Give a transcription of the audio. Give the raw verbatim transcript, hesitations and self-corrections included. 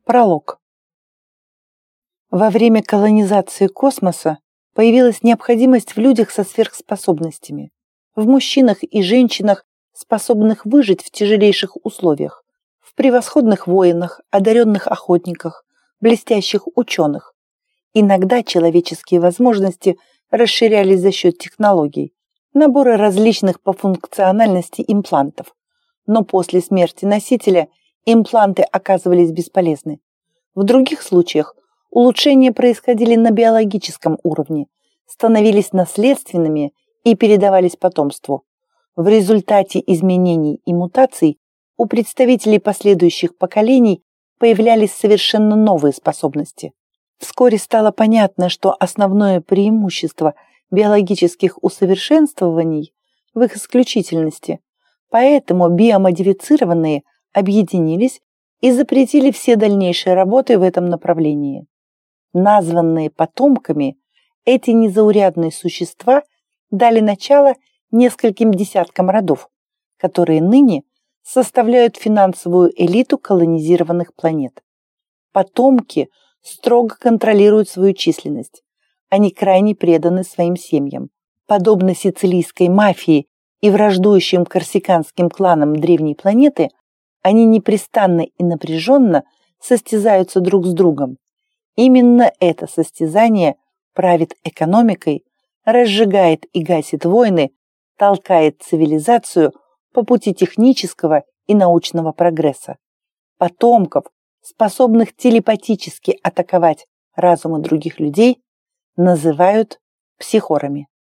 Пролог. Во время колонизации космоса появилась необходимость в людях со сверхспособностями, в мужчинах и женщинах, способных выжить в тяжелейших условиях, в превосходных воинах, одаренных охотниках, блестящих ученых. Иногда человеческие возможности расширялись за счет технологий, набора различных по функциональности имплантов. Но после смерти носителя импланты оказывались бесполезны. В других случаях улучшения происходили на биологическом уровне, становились наследственными и передавались потомству. В результате изменений и мутаций у представителей последующих поколений появлялись совершенно новые способности. Вскоре стало понятно, что основное преимущество биологических усовершенствований в их исключительности, поэтому биомодифицированные объединились и запретили все дальнейшие работы в этом направлении. Названные потомками, эти незаурядные существа дали начало нескольким десяткам родов, которые ныне составляют финансовую элиту колонизированных планет. Потомки строго контролируют свою численность. Они крайне преданы своим семьям. Подобно сицилийской мафии и враждующим корсиканским кланам древней планеты, они непрестанно и напряженно состязаются друг с другом. Именно это состязание правит экономикой, разжигает и гасит войны, толкает цивилизацию по пути технического и научного прогресса. Потомков, способных телепатически атаковать разумы других людей, называют психорами.